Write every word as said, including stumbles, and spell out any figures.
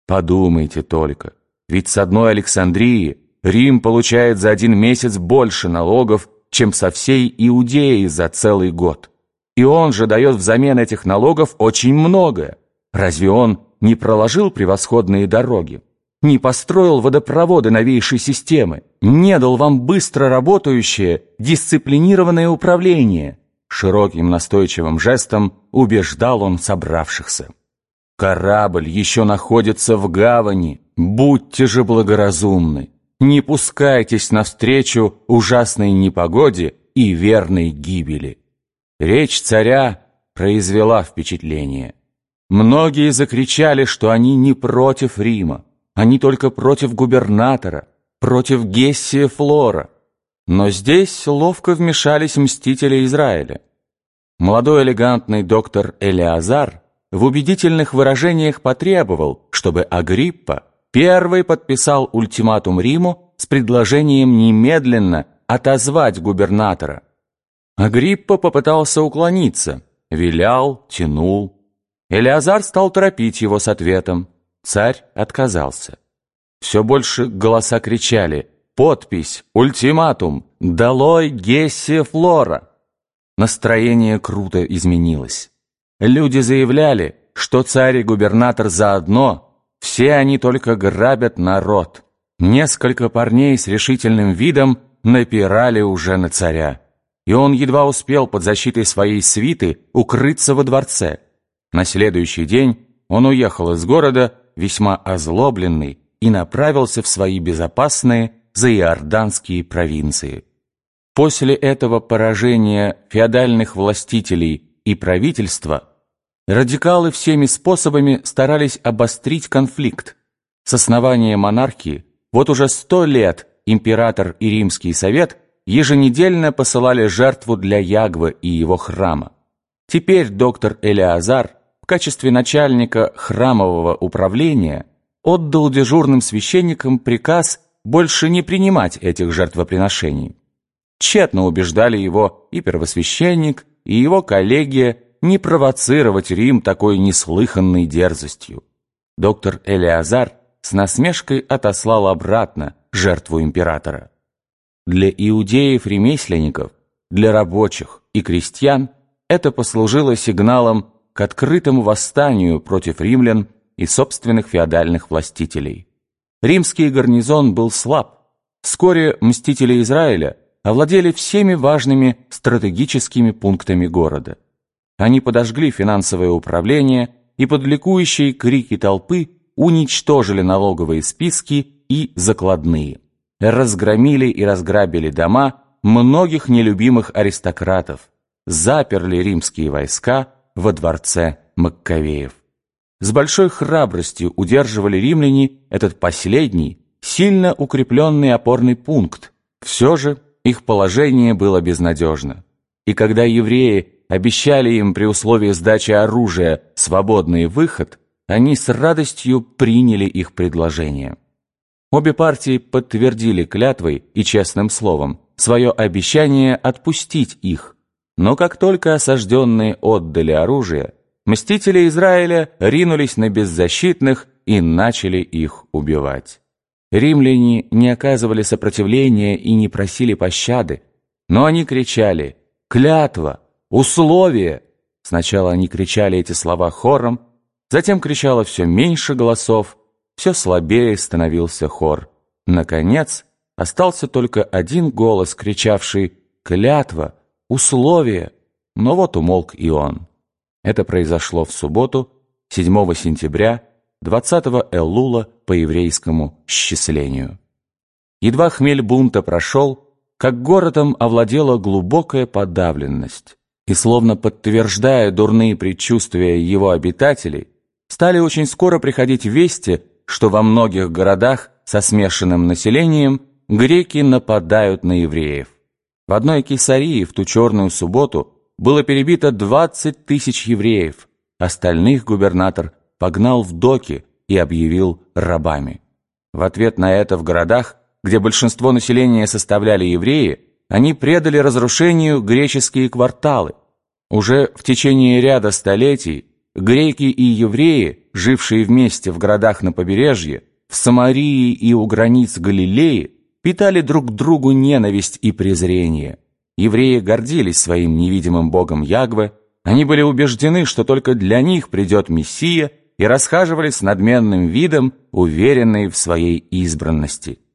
Подумайте только, ведь с одной Александрии Рим получает за один месяц больше налогов, чем со всей Иудеи за целый год. И он же дает взамен этих налогов очень многое. Разве он не проложил превосходные дороги, не построил водопроводы новейшей системы, не дал вам быстро работающее, дисциплинированное управление? Широким настойчивым жестом убеждал он собравшихся. Корабль еще находится в гавани, будьте же благоразумны, не пускайтесь навстречу ужасной непогоде и верной гибели. Речь царя произвела впечатление. Многие закричали, что они не против Рима, они только против губернатора, против Гессия Флора. Но здесь ловко вмешались мстители Израиля. Молодой элегантный доктор Элеазар в убедительных выражениях потребовал, чтобы Агриппа первый подписал ультиматум Риму с предложением немедленно отозвать губернатора. Агриппа попытался уклониться, вилял, тянул. Элеазар стал торопить его с ответом. Царь отказался. Все больше голоса кричали: «Подпись! Ультиматум! Долой Гессия Флора!» Настроение круто изменилось. Люди заявляли, что царь и губернатор заодно, все они только грабят народ. Несколько парней с решительным видом напирали уже на царя, и он едва успел под защитой своей свиты укрыться во дворце. На следующий день он уехал из города, весьма озлобленный, и направился в свои безопасные заиорданские провинции. После этого поражения феодальных властителей и правительства радикалы всеми способами старались обострить конфликт. С основания монархии вот уже сто лет император и Римский совет еженедельно посылали жертву для Ягвы и его храма. Теперь доктор Элеазар в качестве начальника храмового управления отдал дежурным священникам приказ больше не принимать этих жертвоприношений. Тщетно убеждали его и первосвященник, и его коллегия не провоцировать Рим такой неслыханной дерзостью. Доктор Элеазар с насмешкой отослал обратно жертву императора. Для иудеев-ремесленников, для рабочих и крестьян это послужило сигналом к открытому восстанию против римлян и собственных феодальных властителей. Римский гарнизон был слаб. Вскоре мстители Израиля овладели всеми важными стратегическими пунктами города. Они подожгли финансовое управление и под ликующие крики толпы уничтожили налоговые списки и закладные. Разгромили и разграбили дома многих нелюбимых аристократов, заперли римские войска во дворце Маккавеев. С большой храбростью удерживали римляне этот последний, сильно укрепленный опорный пункт. Все же их положение было безнадежно. И когда евреи обещали им при условии сдачи оружия свободный выход, они с радостью приняли их предложение. Обе партии подтвердили клятвой и честным словом свое обещание отпустить их, но как только осажденные отдали оружие, мстители Израиля ринулись на беззащитных и начали их убивать. Римляне не оказывали сопротивления и не просили пощады, но они кричали «Клятва! Условие!». Сначала они кричали эти слова хором, затем кричало все меньше голосов, все слабее становился хор. Наконец, остался только один голос, кричавший «Клятва! Условие!», но вот умолк и он. Это произошло в субботу, седьмого сентября, двадцатого Эллула по еврейскому счислению. Едва хмель бунта прошел, как городом овладела глубокая подавленность, и, словно подтверждая дурные предчувствия его обитателей, стали очень скоро приходить вести, что во многих городах со смешанным населением греки нападают на евреев. В одной Кесарии в ту черную субботу было перебито двадцать тысяч евреев, остальных губернатор погнал в доки и объявил рабами. В ответ на это в городах, где большинство населения составляли евреи, они предали разрушению греческие кварталы. Уже в течение ряда столетий греки и евреи жившие вместе в городах на побережье, в Самарии и у границ Галилеи, питали друг к другу ненависть и презрение. Евреи гордились своим невидимым богом Ягве, они были убеждены, что только для них придет Мессия, и расхаживали с надменным видом, уверенные в своей избранности.